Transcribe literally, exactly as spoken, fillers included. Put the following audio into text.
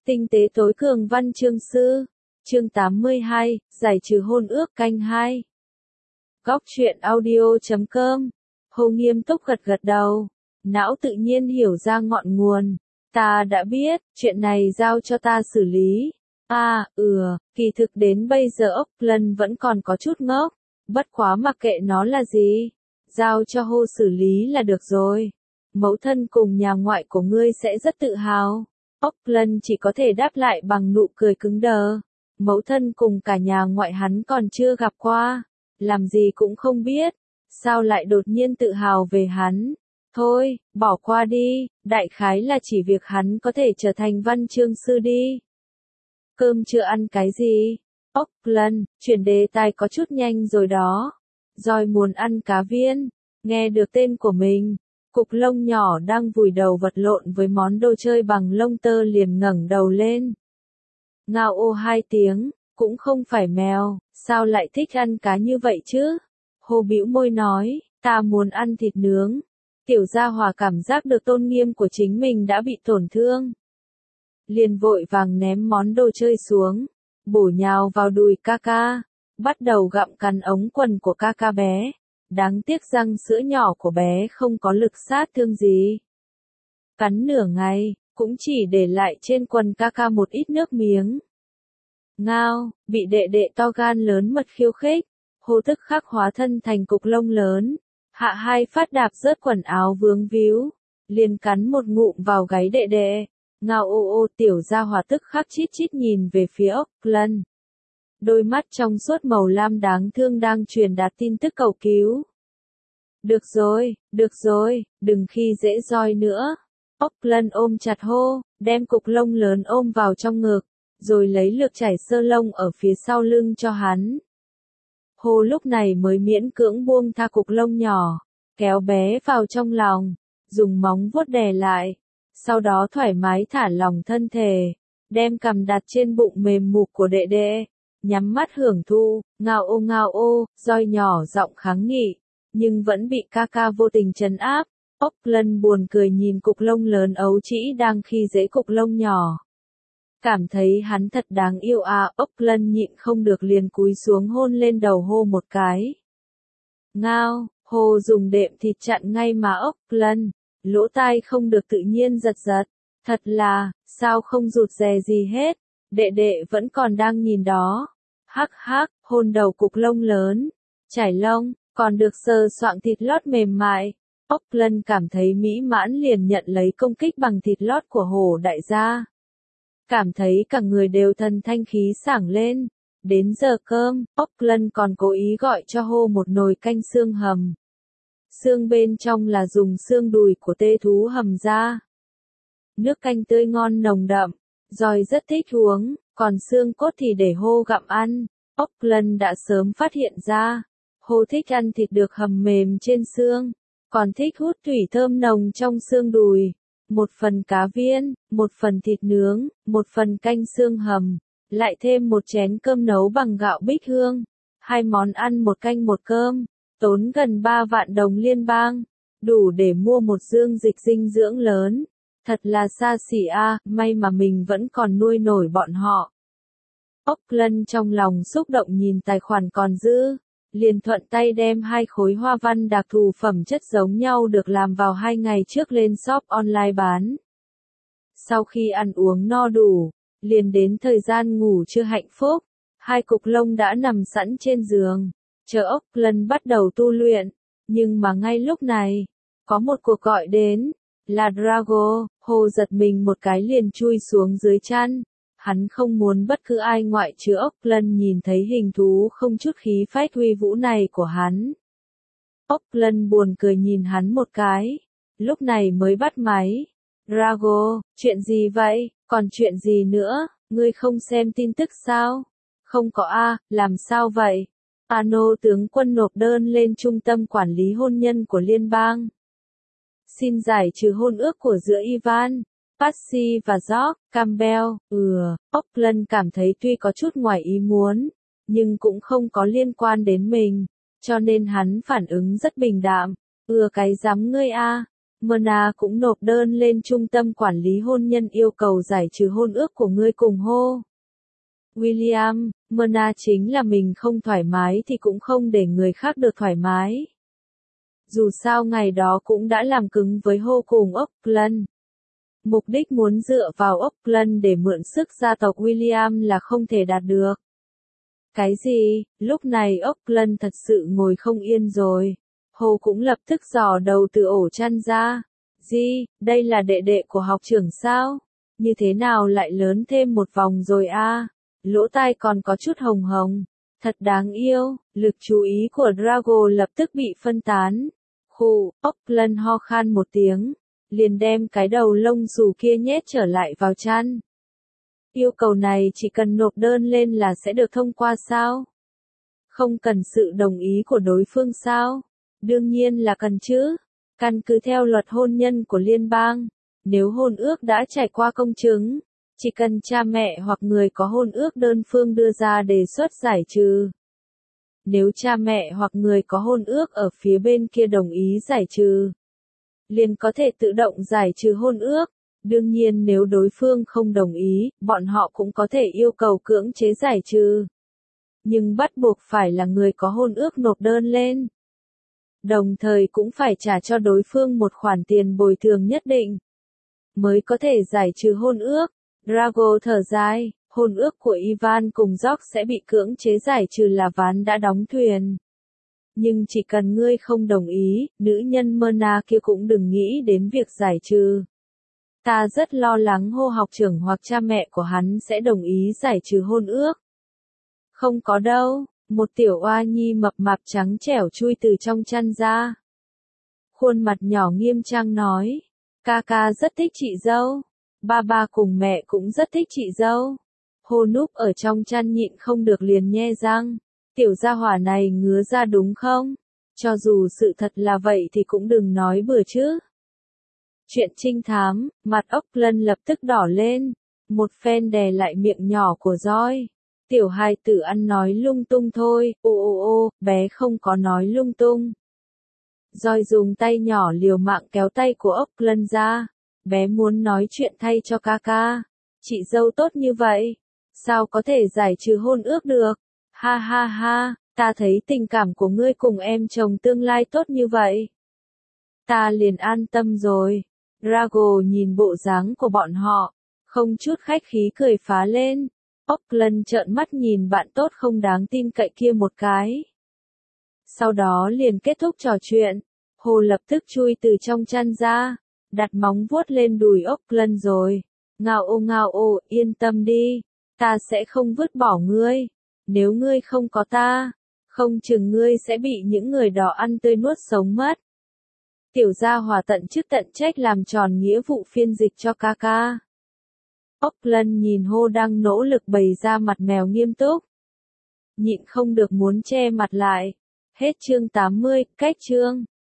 Tinh tế tối cường văn chương sư. Chương tám mươi hai, giải trừ hôn ước canh hai. Góc truyện audio chấm com. Hồ nghiêm túc gật gật đầu. Não tự nhiên hiểu ra ngọn nguồn. Ta đã biết, chuyện này giao cho ta xử lý. À, ừ, kỳ thực đến bây giờ Auckland vẫn còn có chút ngốc. Bất quá mặc kệ nó là gì. Giao cho Hồ xử lý là được rồi. Mẫu thân cùng nhà ngoại của ngươi sẽ rất tự hào. Auckland chỉ có thể đáp lại bằng nụ cười cứng đờ. Mẫu thân cùng cả nhà ngoại hắn còn chưa gặp qua. Làm gì cũng không biết. Sao lại đột nhiên tự hào về hắn? Thôi, bỏ qua đi, đại khái là chỉ việc hắn có thể trở thành văn chương sư đi. Cơm chưa ăn cái gì? Auckland, chuyển đề tài có chút nhanh rồi đó. Rồi muốn ăn cá viên. Nghe được tên của mình. Cục lông nhỏ đang vùi đầu vật lộn với món đồ chơi bằng lông tơ liền ngẩng đầu lên. Ngao ô hai tiếng, cũng không phải mèo, sao lại thích ăn cá như vậy chứ? Hồ bĩu môi nói, ta muốn ăn thịt nướng. Tiểu gia hòa cảm giác được tôn nghiêm của chính mình đã bị tổn thương. Liền vội vàng ném món đồ chơi xuống, bổ nhào vào đùi ca ca, bắt đầu gặm cắn ống quần của ca ca bé. Đáng tiếc răng sữa nhỏ của bé không có lực sát thương gì. Cắn nửa ngày, cũng chỉ để lại trên quần ca ca một ít nước miếng. Ngao, bị đệ đệ to gan lớn mật khiêu khích. Hồ tức khắc hóa thân thành cục lông lớn. Hạ hai phát đạp rớt quần áo vướng víu. Liền cắn một ngụm vào gáy đệ đệ. Ngao ô ô tiểu gia hòa tức khắc chít chít nhìn về phía Auckland. Đôi mắt trong suốt màu lam đáng thương đang truyền đạt tin tức cầu cứu. Được rồi, được rồi, đừng khi dễ roi nữa. Auckland ôm chặt Hô, đem cục lông lớn ôm vào trong ngực, rồi lấy lược chải sơ lông ở phía sau lưng cho hắn. Hô lúc này mới miễn cưỡng buông tha cục lông nhỏ, kéo bé vào trong lòng, dùng móng vuốt đè lại, sau đó thoải mái thả lỏng thân thể, đem cằm đặt trên bụng mềm mục của đệ đệ. Nhắm mắt hưởng thụ, ngao ô ngao ô, roi nhỏ giọng kháng nghị, nhưng vẫn bị ca ca vô tình trấn áp. Auckland buồn cười nhìn cục lông lớn ấu trĩ đang khi dễ cục lông nhỏ. Cảm thấy hắn thật đáng yêu à, Auckland nhịn không được liền cúi xuống hôn lên đầu Hô một cái. Ngao, Hô dùng đệm thịt chặn ngay mà Auckland, lỗ tai không được tự nhiên giật giật. Thật là, sao không rụt rè gì hết, đệ đệ vẫn còn đang nhìn đó. Hắc hắc, hôn đầu cục lông lớn, chải lông, còn được sờ soạng thịt lót mềm mại. Auckland cảm thấy mỹ mãn liền nhận lấy công kích bằng thịt lót của Hổ đại gia. Cảm thấy cả người đều thần thanh khí sảng lên. Đến giờ cơm, Auckland còn cố ý gọi cho Hô một nồi canh xương hầm. Xương bên trong là dùng xương đùi của tê thú hầm ra. Nước canh tươi ngon nồng đậm, Rồi rất thích uống, còn xương cốt thì để Hô gặm ăn. Auckland đã sớm phát hiện ra, Hô thích ăn thịt được hầm mềm trên xương, còn thích hút thủy thơm nồng trong xương đùi. Một phần cá viên, một phần thịt nướng, một phần canh xương hầm, lại thêm một chén cơm nấu bằng gạo bích hương. Hai món ăn một canh một cơm, tốn gần ba vạn đồng liên bang, đủ để mua một dương dịch dinh dưỡng lớn. Thật là xa xỉ a, may mà mình vẫn còn nuôi nổi bọn họ. Auckland trong lòng xúc động nhìn tài khoản còn dư, liền thuận tay đem hai khối hoa văn đặc thù phẩm chất giống nhau được làm vào hai ngày trước lên shop online bán. Sau khi ăn uống no đủ, liền đến thời gian ngủ trưa hạnh phúc, hai cục lông đã nằm sẵn trên giường, chờ Auckland bắt đầu tu luyện, nhưng mà ngay lúc này, có một cuộc gọi đến, là Drago. Hồ giật mình một cái liền chui xuống dưới chăn. Hắn không muốn bất cứ ai ngoại trừ Auckland nhìn thấy hình thú không chút khí phách uy vũ này của hắn. Auckland buồn cười nhìn hắn một cái, lúc này mới bắt máy. Drago, chuyện gì vậy, còn chuyện gì nữa, ngươi không xem tin tức sao? Không có a, làm sao vậy? Ano tướng quân nộp đơn lên trung tâm quản lý hôn nhân của liên bang. Xin giải trừ hôn ước của giữa Ivan, Patsy và George Campbell. Ừ, Auckland cảm thấy tuy có chút ngoài ý muốn, nhưng cũng không có liên quan đến mình, cho nên hắn phản ứng rất bình đạm. Ừ cái dám ngươi a, Myrna cũng nộp đơn lên trung tâm quản lý hôn nhân yêu cầu giải trừ hôn ước của ngươi cùng Ho. William, Myrna chính là mình không thoải mái thì cũng không để người khác được thoải mái. Dù sao ngày đó cũng đã làm cứng với Ho cùng Auckland. Mục đích muốn dựa vào Auckland để mượn sức gia tộc William là không thể đạt được. Cái gì, lúc này Auckland thật sự ngồi không yên rồi. Ho cũng lập tức dò đầu từ ổ chăn ra. Gì, đây là đệ đệ của học trưởng sao? Như thế nào lại lớn thêm một vòng rồi a? À? Lỗ tai còn có chút hồng hồng. Thật đáng yêu, lực chú ý của Drago lập tức bị phân tán. Khụ, Auckland ho khan một tiếng, liền đem cái đầu lông xù kia nhét trở lại vào chăn. Yêu cầu này chỉ cần nộp đơn lên là sẽ được thông qua sao? Không cần sự đồng ý của đối phương sao? Đương nhiên là cần chứ. Căn cứ theo luật hôn nhân của liên bang, nếu hôn ước đã trải qua công chứng, chỉ cần cha mẹ hoặc người có hôn ước đơn phương đưa ra đề xuất giải trừ. Nếu cha mẹ hoặc người có hôn ước ở phía bên kia đồng ý giải trừ, liền có thể tự động giải trừ hôn ước. Đương nhiên nếu đối phương không đồng ý, bọn họ cũng có thể yêu cầu cưỡng chế giải trừ. Nhưng bắt buộc phải là người có hôn ước nộp đơn lên. Đồng thời cũng phải trả cho đối phương một khoản tiền bồi thường nhất định, mới có thể giải trừ hôn ước. Drago thở dài, hôn ước của Ivan cùng George sẽ bị cưỡng chế giải trừ là ván đã đóng thuyền. Nhưng chỉ cần ngươi không đồng ý, nữ nhân Myrna kia cũng đừng nghĩ đến việc giải trừ. Ta rất lo lắng Ho học trưởng hoặc cha mẹ của hắn sẽ đồng ý giải trừ hôn ước. Không có đâu, một tiểu oa nhi mập mạp trắng trẻo chui từ trong chăn ra. Khuôn mặt nhỏ nghiêm trang nói, ca ca rất thích chị dâu, ba ba cùng mẹ cũng rất thích chị dâu. Ho núp ở trong chăn nhịn không được liền nhe răng, tiểu gia hỏa này ngứa ra đúng không? Cho dù sự thật là vậy thì cũng đừng nói bừa chứ. Chuyện trinh thám, mặt Auckland lập tức đỏ lên, một phen đè lại miệng nhỏ của Joy. Tiểu hài tử ăn nói lung tung thôi, ô ô ô, bé không có nói lung tung. Joy dùng tay nhỏ liều mạng kéo tay của Auckland ra, bé muốn nói chuyện thay cho ca ca. Chị dâu tốt như vậy, sao có thể giải trừ hôn ước được? Ha ha ha, ta thấy tình cảm của ngươi cùng em chồng tương lai tốt như vậy. Ta liền an tâm rồi. Drago nhìn bộ dáng của bọn họ, không chút khách khí cười phá lên. Auckland trợn mắt nhìn bạn tốt không đáng tin cậy kia một cái. Sau đó liền kết thúc trò chuyện. Ho lập tức chui từ trong chăn ra, đặt móng vuốt lên đùi Auckland rồi. Ngao ô ngao ô, yên tâm đi, ta sẽ không vứt bỏ ngươi. Nếu ngươi không có ta, không chừng ngươi sẽ bị những người đó ăn tươi nuốt sống mất. Tiểu gia hỏa tận chức tận trách làm tròn nghĩa vụ phiên dịch cho ca ca. Auckland nhìn Ho đang nỗ lực bày ra mặt mèo nghiêm túc. Nhịn không được muốn che mặt lại. Hết chương tám mươi, cách chương.